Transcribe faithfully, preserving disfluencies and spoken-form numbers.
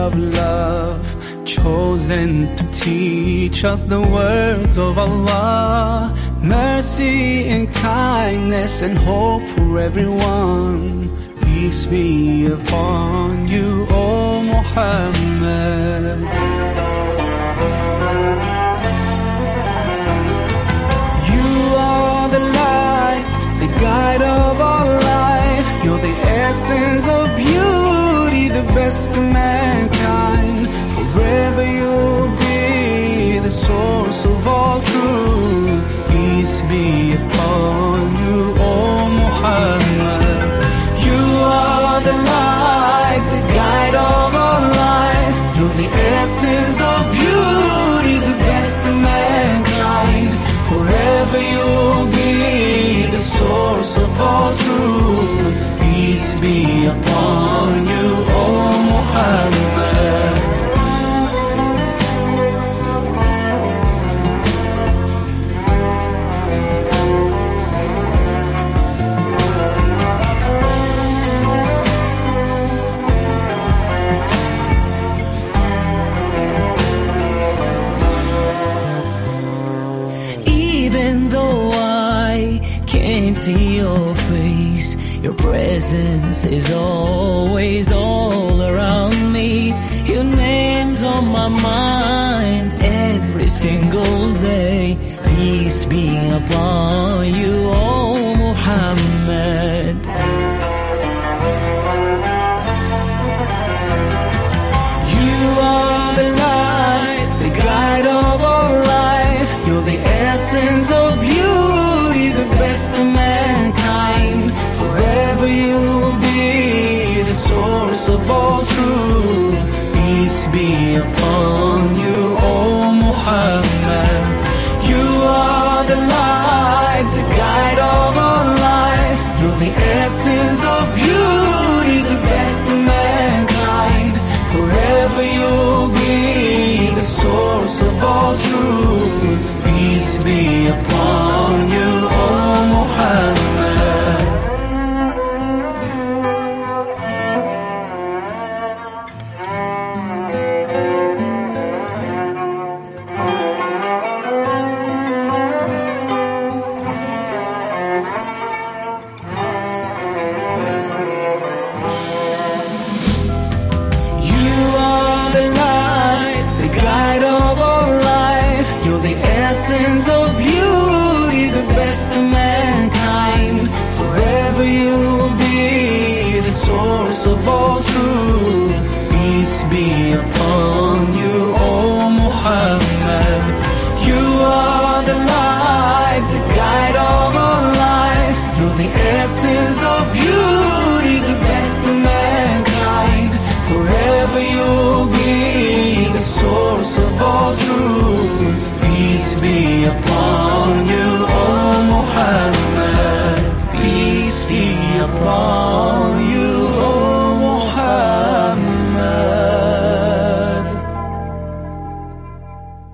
of love, chosen to teach us the words of Allah. Mercy and kindness and hope for everyone. Peace be upon you, O Muhammad. You are the light, the guide of our life. You're the essence of beauty, the best of mankind. Forever you'll be the source of all truth. Peace be upon you, O Muhammad. You are the light, the guide of our life. You're the essence of beauty, the best of mankind. Forever you'll be the source of all truth. Peace be upon you, O Muhammad. Even though I can't see your face, your presence is always all around me. Your name's on my mind every single day. Peace be upon you, O Muhammad. You are the light, the guide of our life. You're the essence of beauty, the best of mankind. Forever you'll be the source of all truth. Peace be upon you, O Muhammad. You are the light, the guide of our life. You're the essence of beauty, the best of mankind. Forever you'll be the source of all truth. Peace be upon you, O Muhammad. You are the light, the guide of our life. You're the essence of beauty, the best of mankind. Forever you'll be the source of all truth. Peace be upon you, O Muhammad. You are the light, the guide of our life. You're the essence of beauty, the best of mankind. Forever you'll be the source of all truth. Peace be